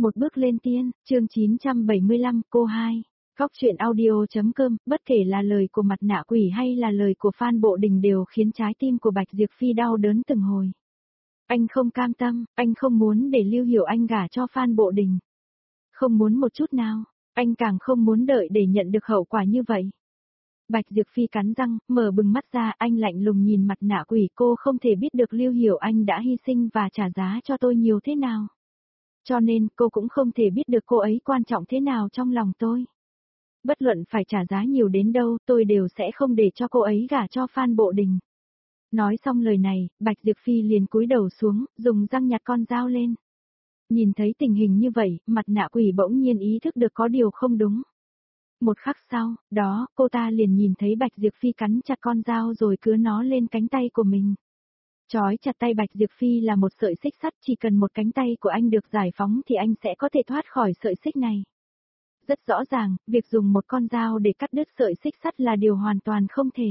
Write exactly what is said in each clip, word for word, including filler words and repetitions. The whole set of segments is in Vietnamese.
Một bước lên tiên, chương chín trăm bảy mươi lăm, cô hai. Góc truyện audio.com, bất kể là lời của mặt nạ quỷ hay là lời của Phan Bộ Đình đều khiến trái tim của Bạch Diệp Phi đau đớn từng hồi. Anh không cam tâm, anh không muốn để Lưu Hiểu Anh gả cho Phan Bộ Đình. Không muốn một chút nào, anh càng không muốn đợi để nhận được hậu quả như vậy. Bạch Diệp Phi cắn răng, mở bừng mắt ra, anh lạnh lùng nhìn mặt nạ quỷ, cô không thể biết được Lưu Hiểu Anh đã hy sinh và trả giá cho tôi nhiều thế nào. Cho nên cô cũng không thể biết được cô ấy quan trọng thế nào trong lòng tôi. Bất luận phải trả giá nhiều đến đâu, tôi đều sẽ không để cho cô ấy gả cho Phan Bộ Đình. Nói xong lời này, Bạch Diệp Phi liền cúi đầu xuống, dùng răng nhặt con dao lên. Nhìn thấy tình hình như vậy, mặt nạ quỷ bỗng nhiên ý thức được có điều không đúng. Một khắc sau, đó, cô ta liền nhìn thấy Bạch Diệp Phi cắn chặt con dao rồi cứa nó lên cánh tay của mình. Chói chặt tay Bạch Diệp Phi là một sợi xích sắt, chỉ cần một cánh tay của anh được giải phóng thì anh sẽ có thể thoát khỏi sợi xích này. Rất rõ ràng, việc dùng một con dao để cắt đứt sợi xích sắt là điều hoàn toàn không thể.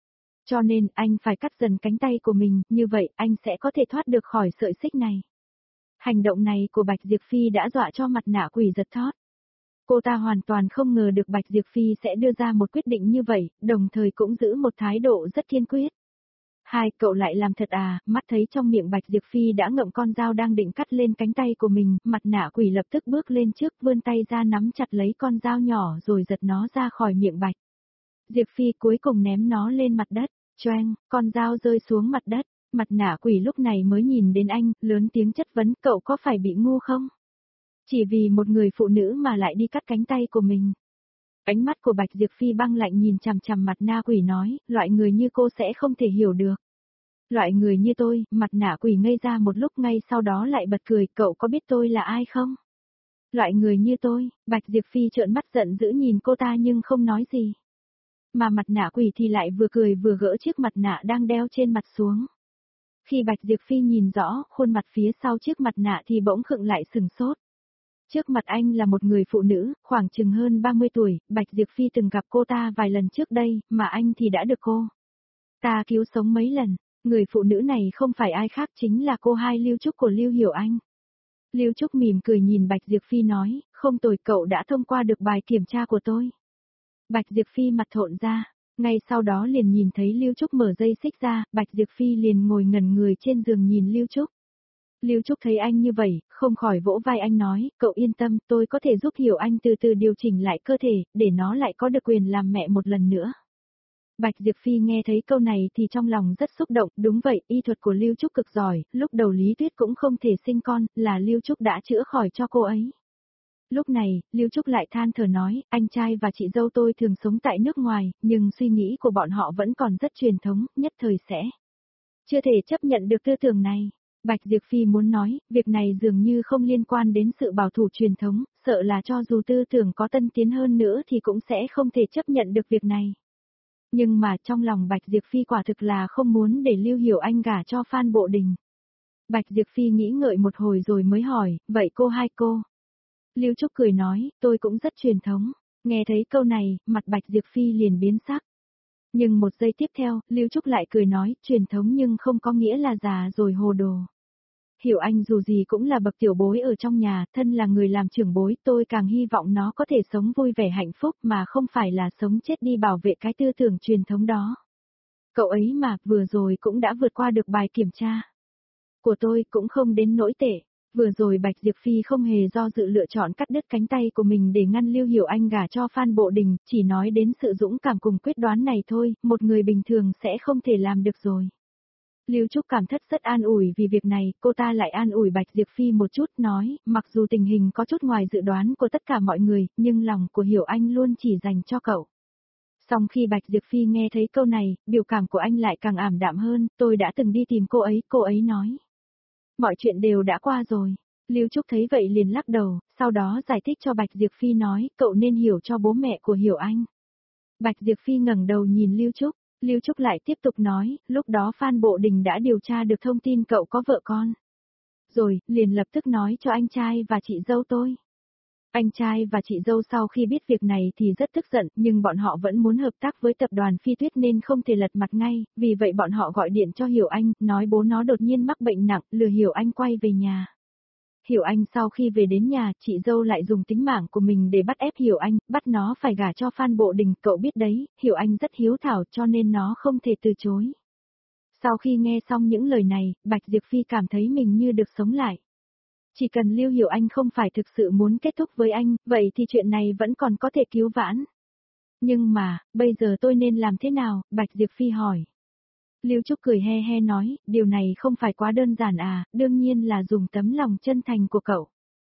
Cho nên, anh phải cắt dần cánh tay của mình, như vậy anh sẽ có thể thoát được khỏi sợi xích này. Hành động này của Bạch Diệp Phi đã dọa cho mặt nạ quỷ giật thót. Cô ta hoàn toàn không ngờ được Bạch Diệp Phi sẽ đưa ra một quyết định như vậy, đồng thời cũng giữ một thái độ rất kiên quyết. Hai, cậu lại làm thật à, mắt thấy trong miệng Bạch Diệp Phi đã ngậm con dao đang định cắt lên cánh tay của mình, mặt nạ quỷ lập tức bước lên trước vươn tay ra nắm chặt lấy con dao nhỏ rồi giật nó ra khỏi miệng Bạch Diệp Phi, cuối cùng ném nó lên mặt đất, choeng, con dao rơi xuống mặt đất, mặt nạ quỷ lúc này mới nhìn đến anh, lớn tiếng chất vấn, cậu có phải bị ngu không? Chỉ vì một người phụ nữ mà lại đi cắt cánh tay của mình. Ánh mắt của Bạch Diệp Phi băng lạnh nhìn chằm chằm mặt nạ quỷ nói, loại người như cô sẽ không thể hiểu được. Loại người như tôi, mặt nạ quỷ ngây ra một lúc ngay sau đó lại bật cười, cậu có biết tôi là ai không? Loại người như tôi, Bạch Diệp Phi trợn mắt giận dữ nhìn cô ta nhưng không nói gì. Mà mặt nạ quỷ thì lại vừa cười vừa gỡ chiếc mặt nạ đang đeo trên mặt xuống. Khi Bạch Diệp Phi nhìn rõ khuôn mặt phía sau chiếc mặt nạ thì bỗng khựng lại sừng sốt. Trước mặt anh là một người phụ nữ, khoảng chừng hơn ba mươi tuổi, Bạch Diệp Phi từng gặp cô ta vài lần trước đây, mà anh thì đã được cô ta cứu sống mấy lần. Người phụ nữ này không phải ai khác chính là cô hai Lưu Trúc của Lưu Hiểu Anh. Lưu Trúc mỉm cười nhìn Bạch Diệp Phi nói, không tồi, cậu đã thông qua được bài kiểm tra của tôi. Bạch Diệp Phi mặt thộn ra, ngay sau đó liền nhìn thấy Lưu Trúc mở dây xích ra, Bạch Diệp Phi liền ngồi ngẩn người trên giường nhìn Lưu Trúc. Lưu Trúc thấy anh như vậy, không khỏi vỗ vai anh nói, cậu yên tâm, tôi có thể giúp Hiểu Anh từ từ điều chỉnh lại cơ thể, để nó lại có được quyền làm mẹ một lần nữa. Bạch Diệp Phi nghe thấy câu này thì trong lòng rất xúc động, đúng vậy, y thuật của Lưu Trúc cực giỏi, lúc đầu Lý Tuyết cũng không thể sinh con, là Lưu Trúc đã chữa khỏi cho cô ấy. Lúc này, Lưu Trúc lại than thở nói, anh trai và chị dâu tôi thường sống tại nước ngoài, nhưng suy nghĩ của bọn họ vẫn còn rất truyền thống, nhất thời sẽ chưa thể chấp nhận được tư tưởng này. Bạch Diệp Phi muốn nói, việc này dường như không liên quan đến sự bảo thủ truyền thống, sợ là cho dù tư tưởng có tân tiến hơn nữa thì cũng sẽ không thể chấp nhận được việc này. Nhưng mà trong lòng Bạch Diệp Phi quả thực là không muốn để Lưu Hiểu Anh gả cho Phan Bộ Đình. Bạch Diệp Phi nghĩ ngợi một hồi rồi mới hỏi, vậy cô hai cô? Lưu Trúc cười nói, tôi cũng rất truyền thống. Nghe thấy câu này, mặt Bạch Diệp Phi liền biến sắc. Nhưng một giây tiếp theo, Lưu Trúc lại cười nói, truyền thống nhưng không có nghĩa là già rồi hồ đồ. Hiểu Anh dù gì cũng là bậc tiểu bối ở trong nhà, thân là người làm trưởng bối, tôi càng hy vọng nó có thể sống vui vẻ hạnh phúc mà không phải là sống chết đi bảo vệ cái tư tưởng truyền thống đó. Cậu ấy mà, vừa rồi cũng đã vượt qua được bài kiểm tra của tôi, cũng không đến nỗi tệ. Vừa rồi Bạch Diệp Phi không hề do dự lựa chọn cắt đứt cánh tay của mình để ngăn Lưu Hiểu Anh gả cho Phan Bộ Đình, chỉ nói đến sự dũng cảm cùng quyết đoán này thôi, một người bình thường sẽ không thể làm được rồi. Lưu Trúc cảm thất rất an ủi vì việc này, cô ta lại an ủi Bạch Diệp Phi một chút, nói, mặc dù tình hình có chút ngoài dự đoán của tất cả mọi người, nhưng lòng của Hiểu Anh luôn chỉ dành cho cậu. Song khi Bạch Diệp Phi nghe thấy câu này, biểu cảm của anh lại càng ảm đạm hơn, tôi đã từng đi tìm cô ấy, cô ấy nói. Mọi chuyện đều đã qua rồi. Lưu Trúc thấy vậy liền lắc đầu, sau đó giải thích cho Bạch Diệp Phi nói, cậu nên hiểu cho bố mẹ của Hiểu Anh. Bạch Diệp Phi ngẩng đầu nhìn Lưu Trúc. Lưu Trúc lại tiếp tục nói, lúc đó Phan Bộ Đình đã điều tra được thông tin cậu có vợ con. Rồi, liền lập tức nói cho anh trai và chị dâu tôi. Anh trai và chị dâu sau khi biết việc này thì rất tức giận, nhưng bọn họ vẫn muốn hợp tác với tập đoàn Phi Tuyết nên không thể lật mặt ngay, vì vậy bọn họ gọi điện cho Hiểu Anh, nói bố nó đột nhiên mắc bệnh nặng, lừa Hiểu Anh quay về nhà. Hiểu Anh sau khi về đến nhà, chị dâu lại dùng tính mạng của mình để bắt ép Hiểu Anh, bắt nó phải gả cho Phan Bộ Đình, cậu biết đấy, Hiểu Anh rất hiếu thảo cho nên nó không thể từ chối. Sau khi nghe xong những lời này, Bạch Diệp Phi cảm thấy mình như được sống lại. Chỉ cần Lưu Hiểu Anh không phải thực sự muốn kết thúc với anh, vậy thì chuyện này vẫn còn có thể cứu vãn. Nhưng mà, bây giờ tôi nên làm thế nào? Bạch Diệp Phi hỏi. Lưu Trúc cười he he nói, điều này không phải quá đơn giản à, đương nhiên là dùng tấm lòng chân thành của cậu.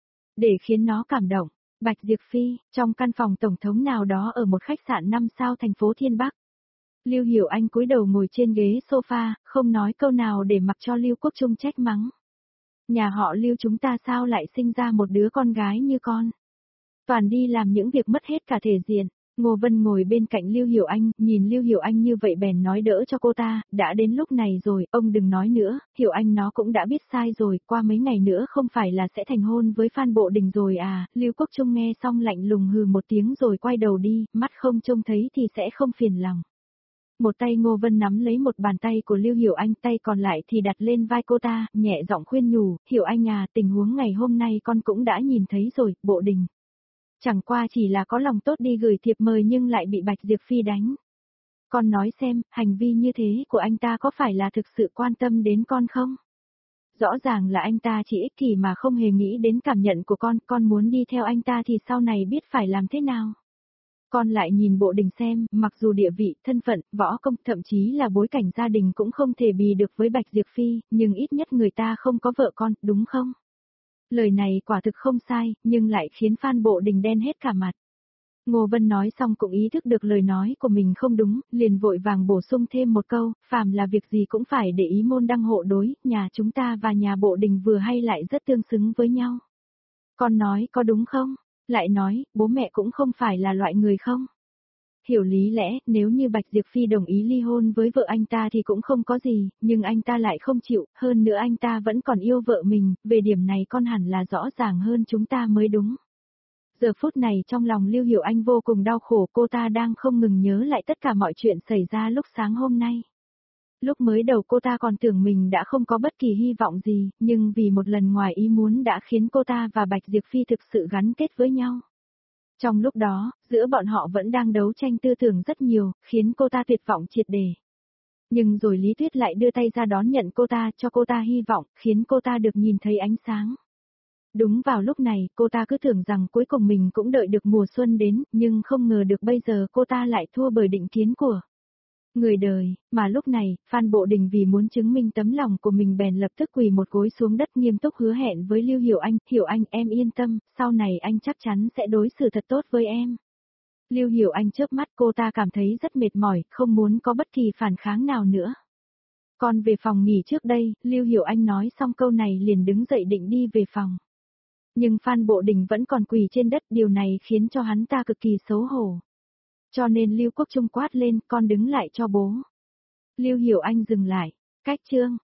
Để khiến nó cảm động. Bạch Diệp Phi, trong căn phòng tổng thống nào đó ở một khách sạn năm sao thành phố Thiên Bắc. Lưu Hiểu Anh cúi đầu ngồi trên ghế sofa, không nói câu nào để mặc cho Lưu Quốc Trung trách mắng. Nhà họ Lưu chúng ta sao lại sinh ra một đứa con gái như con? Toàn đi làm những việc mất hết cả thể diện. Ngô Vân ngồi bên cạnh Lưu Hiểu Anh, nhìn Lưu Hiểu Anh như vậy bèn nói đỡ cho cô ta, đã đến lúc này rồi, ông đừng nói nữa, Hiểu Anh nó cũng đã biết sai rồi, qua mấy ngày nữa không phải là sẽ thành hôn với Phan Bộ Đình rồi à, Lưu Quốc Trung nghe xong lạnh lùng hừ một tiếng rồi quay đầu đi, mắt không trông thấy thì sẽ không phiền lòng. Một tay Ngô Vân nắm lấy một bàn tay của Lưu Hiểu Anh, tay còn lại thì đặt lên vai cô ta, nhẹ giọng khuyên nhủ, Hiểu Anh à, tình huống ngày hôm nay con cũng đã nhìn thấy rồi, Bộ Đình. Chẳng qua chỉ là có lòng tốt đi gửi thiệp mời nhưng lại bị Bạch Diệp Phi đánh. Con nói xem, hành vi như thế của anh ta có phải là thực sự quan tâm đến con không? Rõ ràng là anh ta chỉ ích kỷ mà không hề nghĩ đến cảm nhận của con, con muốn đi theo anh ta thì sau này biết phải làm thế nào. Con lại nhìn Bộ Đình xem, mặc dù địa vị, thân phận, võ công, thậm chí là bối cảnh gia đình cũng không thể bì được với Bạch Diệp Phi, nhưng ít nhất người ta không có vợ con, đúng không? Lời này quả thực không sai, nhưng lại khiến Phan Bộ Đình đen hết cả mặt. Ngô Vân nói xong cũng ý thức được lời nói của mình không đúng, liền vội vàng bổ sung thêm một câu, phàm là việc gì cũng phải để ý môn đăng hộ đối, nhà chúng ta và nhà Bộ Đình vừa hay lại rất tương xứng với nhau. Con nói có đúng không? Lại nói, bố mẹ cũng không phải là loại người không? Hiểu lý lẽ, nếu như Bạch Diệp Phi đồng ý ly hôn với vợ anh ta thì cũng không có gì, nhưng anh ta lại không chịu, hơn nữa anh ta vẫn còn yêu vợ mình, về điểm này con hẳn là rõ ràng hơn chúng ta mới đúng. Giờ phút này trong lòng Lưu Hiểu Anh vô cùng đau khổ, cô ta đang không ngừng nhớ lại tất cả mọi chuyện xảy ra lúc sáng hôm nay. Lúc mới đầu cô ta còn tưởng mình đã không có bất kỳ hy vọng gì, nhưng vì một lần ngoài ý muốn đã khiến cô ta và Bạch Diệp Phi thực sự gắn kết với nhau. Trong lúc đó, giữa bọn họ vẫn đang đấu tranh tư tưởng rất nhiều, khiến cô ta tuyệt vọng triệt để. Nhưng rồi Lý Tuyết lại đưa tay ra đón nhận cô ta, cho cô ta hy vọng, khiến cô ta được nhìn thấy ánh sáng. Đúng vào lúc này, cô ta cứ tưởng rằng cuối cùng mình cũng đợi được mùa xuân đến, nhưng không ngờ được bây giờ cô ta lại thua bởi định kiến của người đời, mà lúc này, Phan Bộ Đình vì muốn chứng minh tấm lòng của mình bèn lập tức quỳ một gối xuống đất nghiêm túc hứa hẹn với Lưu Hiểu Anh, Hiểu Anh em yên tâm, sau này anh chắc chắn sẽ đối xử thật tốt với em. Lưu Hiểu Anh chớp mắt, cô ta cảm thấy rất mệt mỏi, không muốn có bất kỳ phản kháng nào nữa. Còn về phòng nghỉ trước đây, Lưu Hiểu Anh nói xong câu này liền đứng dậy định đi về phòng. Nhưng Phan Bộ Đình vẫn còn quỳ trên đất, điều này khiến cho hắn ta cực kỳ xấu hổ. Cho nên Lưu Quốc Trung quát lên, con đứng lại cho bố. Lưu Hiểu Anh dừng lại, cách chương.